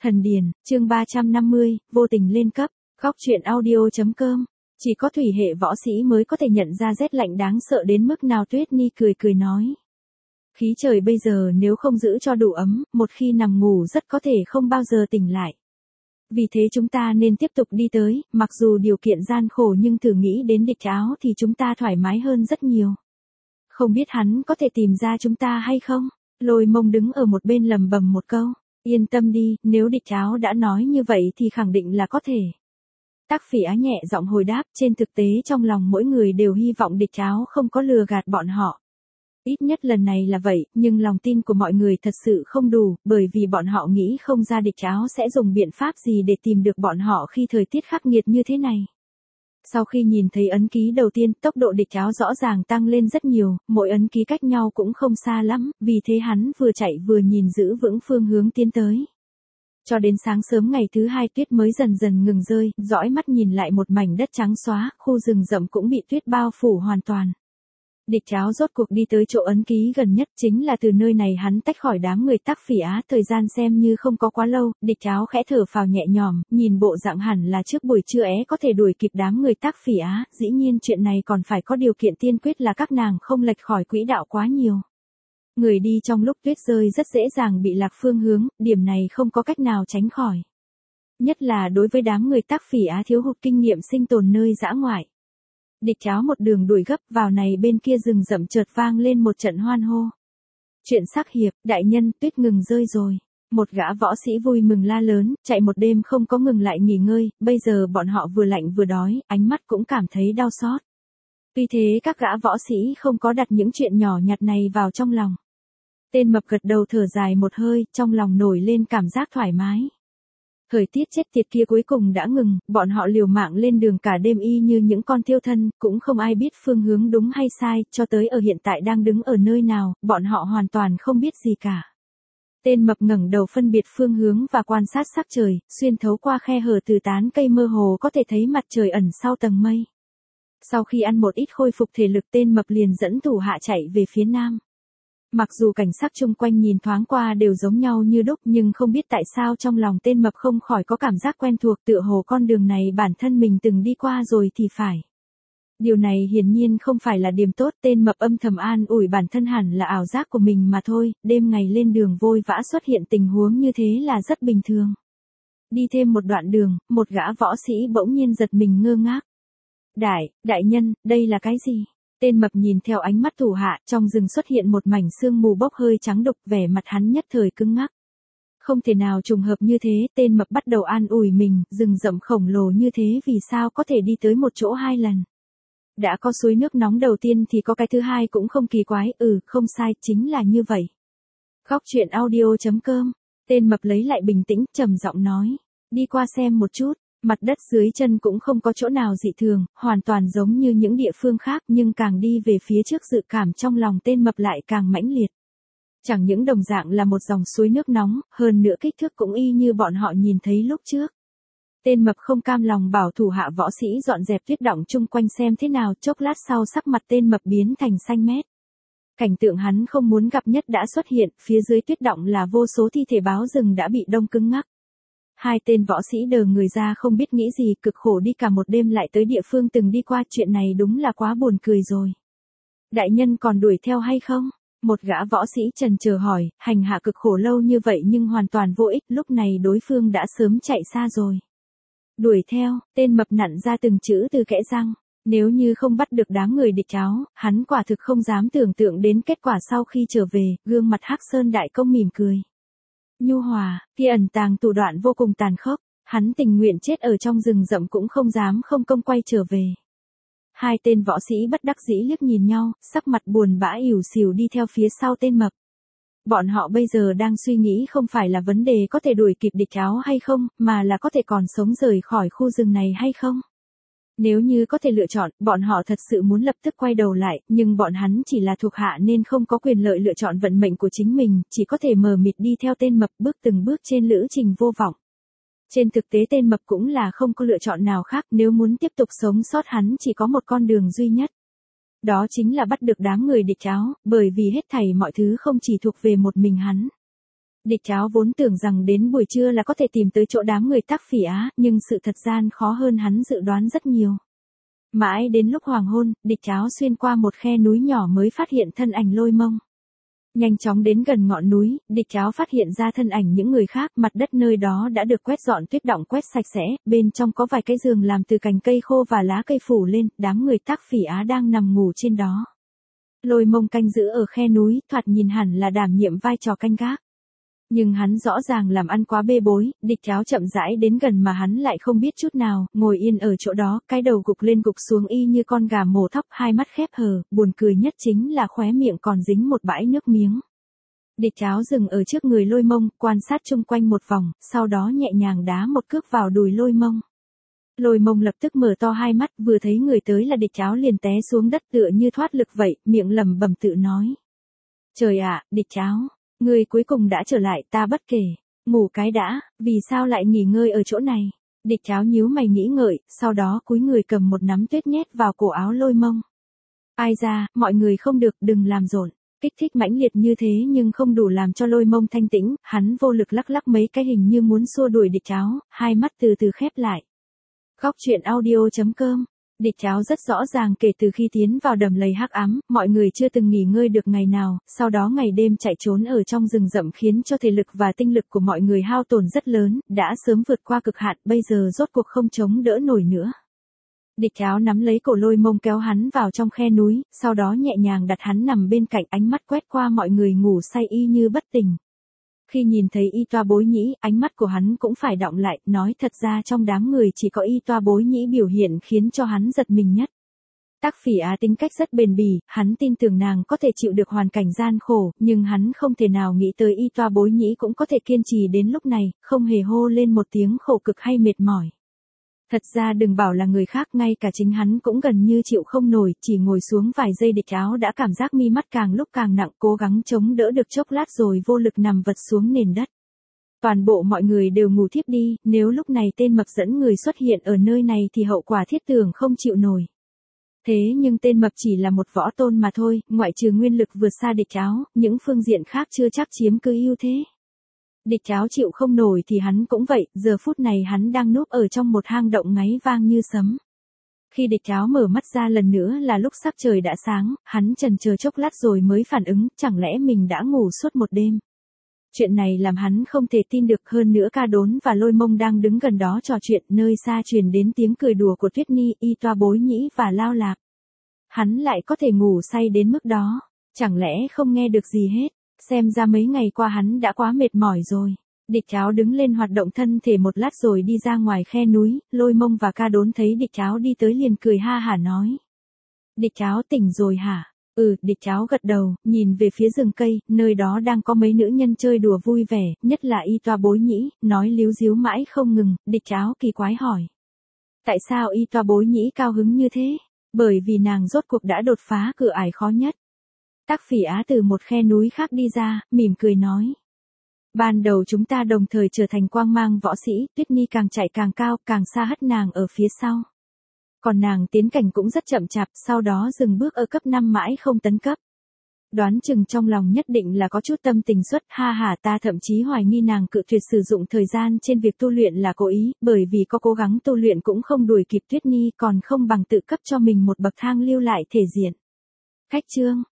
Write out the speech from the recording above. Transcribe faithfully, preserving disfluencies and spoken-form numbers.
Thần Điền, chương ba trăm năm mươi, vô tình lên cấp, góc truyện audio.com. Chỉ có thủy hệ võ sĩ mới có thể nhận ra rét lạnh đáng sợ đến mức nào. Tuyết Ni cười cười nói. Khí trời bây giờ nếu không giữ cho đủ ấm, một khi nằm ngủ rất có thể không bao giờ tỉnh lại. Vì thế chúng ta nên tiếp tục đi tới, mặc dù điều kiện gian khổ nhưng thử nghĩ đến địch áo thì chúng ta thoải mái hơn rất nhiều. Không biết hắn có thể tìm ra chúng ta hay không? Lôi Mông đứng ở một bên lầm bầm một câu. Yên tâm đi, nếu địch áo đã nói như vậy thì khẳng định là có thể. Tắc Phỉ Á nhẹ giọng hồi đáp, trên thực tế trong lòng mỗi người đều hy vọng địch áo không có lừa gạt bọn họ. Ít nhất lần này là vậy, nhưng lòng tin của mọi người thật sự không đủ, bởi vì bọn họ nghĩ không ra địch áo sẽ dùng biện pháp gì để tìm được bọn họ khi thời tiết khắc nghiệt như thế này. Sau khi nhìn thấy ấn ký đầu tiên, tốc độ địch áo rõ ràng tăng lên rất nhiều, mỗi ấn ký cách nhau cũng không xa lắm, vì thế hắn vừa chạy vừa nhìn giữ vững phương hướng tiến tới. Cho đến sáng sớm ngày thứ hai tuyết mới dần dần ngừng rơi, dõi mắt nhìn lại một mảnh đất trắng xóa, khu rừng rậm cũng bị tuyết bao phủ hoàn toàn. Địch áo rốt cuộc đi tới chỗ ấn ký gần nhất, chính là từ nơi này hắn tách khỏi đám người Tắc Phỉ Á. Thời gian xem như không có quá lâu, địch áo khẽ thở phào nhẹ nhõm, nhìn bộ dạng hẳn là trước buổi trưa é có thể đuổi kịp đám người Tắc Phỉ Á. Dĩ nhiên chuyện này còn phải có điều kiện tiên quyết là các nàng không lệch khỏi quỹ đạo quá nhiều. Người đi trong lúc tuyết rơi rất dễ dàng bị lạc phương hướng, điểm này không có cách nào tránh khỏi. Nhất là đối với đám người Tắc Phỉ Á thiếu hụt kinh nghiệm sinh tồn nơi dã ngoại. Địch áo một đường đuổi gấp vào này bên kia rừng rậm chợt vang lên một trận hoan hô. Chuyện sắc hiệp, đại nhân, tuyết ngừng rơi rồi. Một gã võ sĩ vui mừng la lớn, chạy một đêm không có ngừng lại nghỉ ngơi, bây giờ bọn họ vừa lạnh vừa đói, ánh mắt cũng cảm thấy đau xót. Tuy thế các gã võ sĩ không có đặt những chuyện nhỏ nhặt này vào trong lòng. Tên mập gật đầu thở dài một hơi, trong lòng nổi lên cảm giác thoải mái. Thời tiết chết tiệt kia cuối cùng đã ngừng, bọn họ liều mạng lên đường cả đêm y như những con thiêu thân, cũng không ai biết phương hướng đúng hay sai, cho tới ở hiện tại đang đứng ở nơi nào, bọn họ hoàn toàn không biết gì cả. Tên mập ngẩng đầu phân biệt phương hướng và quan sát sắc trời, xuyên thấu qua khe hở từ tán cây mơ hồ có thể thấy mặt trời ẩn sau tầng mây. Sau khi ăn một ít khôi phục thể lực, tên mập liền dẫn thủ hạ chạy về phía nam. Mặc dù cảnh sắc chung quanh nhìn thoáng qua đều giống nhau như đúc, nhưng không biết tại sao trong lòng tên mập không khỏi có cảm giác quen thuộc, tựa hồ con đường này bản thân mình từng đi qua rồi thì phải. Điều này hiển nhiên không phải là điểm tốt, tên mập âm thầm an ủi bản thân hẳn là ảo giác của mình mà thôi, đêm ngày lên đường vội vã xuất hiện tình huống như thế là rất bình thường. Đi thêm một đoạn đường, một gã võ sĩ bỗng nhiên giật mình ngơ ngác. Đại, đại nhân, đây là cái gì? Tên mập nhìn theo ánh mắt thủ hạ, trong rừng xuất hiện một mảnh sương mù bốc hơi trắng đục, vẻ mặt hắn nhất thời cứng ngắc. Không thể nào trùng hợp như thế, tên mập bắt đầu an ủi mình, rừng rậm khổng lồ như thế vì sao có thể đi tới một chỗ hai lần. Đã có suối nước nóng đầu tiên thì có cái thứ hai cũng không kỳ quái, ừ, không sai, chính là như vậy. Góc truyện audio.com, tên mập lấy lại bình tĩnh, trầm giọng nói, đi qua xem một chút. Mặt đất dưới chân cũng không có chỗ nào dị thường, hoàn toàn giống như những địa phương khác, nhưng càng đi về phía trước dự cảm trong lòng tên mập lại càng mãnh liệt. Chẳng những đồng dạng là một dòng suối nước nóng, hơn nữa kích thước cũng y như bọn họ nhìn thấy lúc trước. Tên mập không cam lòng bảo thủ hạ võ sĩ dọn dẹp tuyết đọng chung quanh xem thế nào, chốc lát sau sắc mặt tên mập biến thành xanh mét. Cảnh tượng hắn không muốn gặp nhất đã xuất hiện, phía dưới tuyết đọng là vô số thi thể báo rừng đã bị đông cứng ngắc. Hai tên võ sĩ đờ người ra không biết nghĩ gì, cực khổ đi cả một đêm lại tới địa phương từng đi qua, chuyện này đúng là quá buồn cười rồi. Đại nhân còn đuổi theo hay không? Một gã võ sĩ trần chờ hỏi, hành hạ cực khổ lâu như vậy nhưng hoàn toàn vô ích, lúc này đối phương đã sớm chạy xa rồi. Đuổi theo, tên mập nặn ra từng chữ từ kẽ răng. Nếu như không bắt được đám người địch áo, hắn quả thực không dám tưởng tượng đến kết quả sau khi trở về, gương mặt Hắc Sơn đại công mỉm cười. Nhu hòa, kia ẩn tàng thủ đoạn vô cùng tàn khốc, hắn tình nguyện chết ở trong rừng rậm cũng không dám không công quay trở về. Hai tên võ sĩ bất đắc dĩ liếc nhìn nhau, sắc mặt buồn bã ỉu xìu đi theo phía sau tên mập. Bọn họ bây giờ đang suy nghĩ không phải là vấn đề có thể đuổi kịp địch áo hay không, mà là có thể còn sống rời khỏi khu rừng này hay không. Nếu như có thể lựa chọn, bọn họ thật sự muốn lập tức quay đầu lại, nhưng bọn hắn chỉ là thuộc hạ nên không có quyền lợi lựa chọn vận mệnh của chính mình, chỉ có thể mờ mịt đi theo tên mập bước từng bước trên lữ trình vô vọng. Trên thực tế tên mập cũng là không có lựa chọn nào khác, nếu muốn tiếp tục sống sót hắn chỉ có một con đường duy nhất. Đó chính là bắt được đám người địch áo, bởi vì hết thảy mọi thứ không chỉ thuộc về một mình hắn. Địch Cháo vốn tưởng rằng đến buổi trưa là có thể tìm tới chỗ đám người Tắc Phỉ Á, nhưng sự thật gian khó hơn hắn dự đoán rất nhiều. Mãi đến lúc hoàng hôn, Địch Cháo xuyên qua một khe núi nhỏ mới phát hiện thân ảnh Lôi Mông. Nhanh chóng đến gần ngọn núi, Địch Cháo phát hiện ra thân ảnh những người khác, mặt đất nơi đó đã được quét dọn tuyết đọng quét sạch sẽ, bên trong có vài cái giường làm từ cành cây khô và lá cây phủ lên, đám người Tắc Phỉ Á đang nằm ngủ trên đó. Lôi Mông canh giữ ở khe núi, thoạt nhìn hẳn là đảm nhiệm vai trò canh gác. Nhưng hắn rõ ràng làm ăn quá bê bối, Địch Cháo chậm rãi đến gần mà hắn lại không biết chút nào, ngồi yên ở chỗ đó, cái đầu gục lên gục xuống y như con gà mổ thóc, hai mắt khép hờ, buồn cười nhất chính là khóe miệng còn dính một bãi nước miếng. Địch Cháo dừng ở trước người Lôi Mông, quan sát chung quanh một vòng, sau đó nhẹ nhàng đá một cước vào đùi Lôi Mông. Lôi Mông lập tức mở to hai mắt, vừa thấy người tới là Địch Cháo liền té xuống đất tựa như thoát lực vậy, miệng lẩm bẩm tự nói. Trời ạ, Địch Cháo! Ngươi cuối cùng đã trở lại, ta bất kể. Ngủ cái đã, vì sao lại nghỉ ngơi ở chỗ này? Địch Cháo nhíu mày nghĩ ngợi, sau đó cúi người cầm một nắm tuyết nhét vào cổ áo Lôi Mông. Ai ra, mọi người không được, đừng làm rộn. Kích thích mãnh liệt như thế nhưng không đủ làm cho Lôi Mông thanh tĩnh, hắn vô lực lắc lắc mấy cái hình như muốn xua đuổi Địch Cháo, hai mắt từ từ khép lại. Góc truyện audio chấm com. Địch Cháo rất rõ ràng kể từ khi tiến vào đầm lầy hắc ám, mọi người chưa từng nghỉ ngơi được ngày nào, sau đó ngày đêm chạy trốn ở trong rừng rậm khiến cho thể lực và tinh lực của mọi người hao tổn rất lớn, đã sớm vượt qua cực hạn, bây giờ rốt cuộc không chống đỡ nổi nữa. Địch Cháo nắm lấy cổ Lôi Mông kéo hắn vào trong khe núi, sau đó nhẹ nhàng đặt hắn nằm bên cạnh, ánh mắt quét qua mọi người ngủ say y như bất tỉnh. Khi nhìn thấy Y Toa Bối Nhĩ, ánh mắt của hắn cũng phải đọng lại, nói thật ra trong đám người chỉ có Y Toa Bối Nhĩ biểu hiện khiến cho hắn giật mình nhất. Tắc Phỉ Á tính cách rất bền bỉ, hắn tin tưởng nàng có thể chịu được hoàn cảnh gian khổ, nhưng hắn không thể nào nghĩ tới Y Toa Bối Nhĩ cũng có thể kiên trì đến lúc này, không hề hô lên một tiếng khổ cực hay mệt mỏi. Thật ra đừng bảo là người khác, ngay cả chính hắn cũng gần như chịu không nổi, chỉ ngồi xuống vài giây Địch Cháo đã cảm giác mi mắt càng lúc càng nặng, cố gắng chống đỡ được chốc lát rồi vô lực nằm vật xuống nền đất. Toàn bộ mọi người đều ngủ thiếp đi, nếu lúc này tên mập dẫn người xuất hiện ở nơi này thì hậu quả thiết tưởng không chịu nổi. Thế nhưng tên mập chỉ là một võ tôn mà thôi, ngoại trừ nguyên lực vượt xa Địch Cháo, những phương diện khác chưa chắc chiếm cứ ưu thế. Địch Cháo chịu không nổi thì hắn cũng vậy, giờ phút này hắn đang núp ở trong một hang động ngáy vang như sấm. Khi Địch Cháo mở mắt ra lần nữa là lúc sắc trời đã sáng, hắn chần chờ chốc lát rồi mới phản ứng, chẳng lẽ mình đã ngủ suốt một đêm. Chuyện này làm hắn không thể tin được, hơn nữa Ca Đốn và Lôi Mông đang đứng gần đó trò chuyện, nơi xa truyền đến tiếng cười đùa của Tuyết Ni, Y Toa Bối Nhĩ và Lao Lạc. Hắn lại có thể ngủ say đến mức đó, chẳng lẽ không nghe được gì hết. Xem ra mấy ngày qua hắn đã quá mệt mỏi rồi. Địch Cháo đứng lên hoạt động thân thể một lát rồi đi ra ngoài khe núi, Lôi Mông và Ca Đốn thấy Địch Cháo đi tới liền cười ha hả nói. Địch Cháo tỉnh rồi hả? Ừ, Địch Cháo gật đầu, nhìn về phía rừng cây, nơi đó đang có mấy nữ nhân chơi đùa vui vẻ, nhất là Y Toa Bối Nhĩ, nói líu díu mãi không ngừng. Địch Cháo kỳ quái hỏi. Tại sao Y Toa Bối Nhĩ cao hứng như thế? Bởi vì nàng rốt cuộc đã đột phá cửa ải khó nhất. Tắc Phỉ Á từ một khe núi khác đi ra, mỉm cười nói. Ban đầu chúng ta đồng thời trở thành quang mang võ sĩ, Tuyết Ni càng chạy càng cao, càng xa hất nàng ở phía sau. Còn nàng tiến cảnh cũng rất chậm chạp, sau đó dừng bước ở cấp năm mãi không tấn cấp. Đoán chừng trong lòng nhất định là có chút tâm tình xuất, ha hả, ta thậm chí hoài nghi nàng cự tuyệt sử dụng thời gian trên việc tu luyện là cố ý, bởi vì có cố gắng tu luyện cũng không đuổi kịp Tuyết Ni, còn không bằng tự cấp cho mình một bậc thang lưu lại thể diện. Khách chương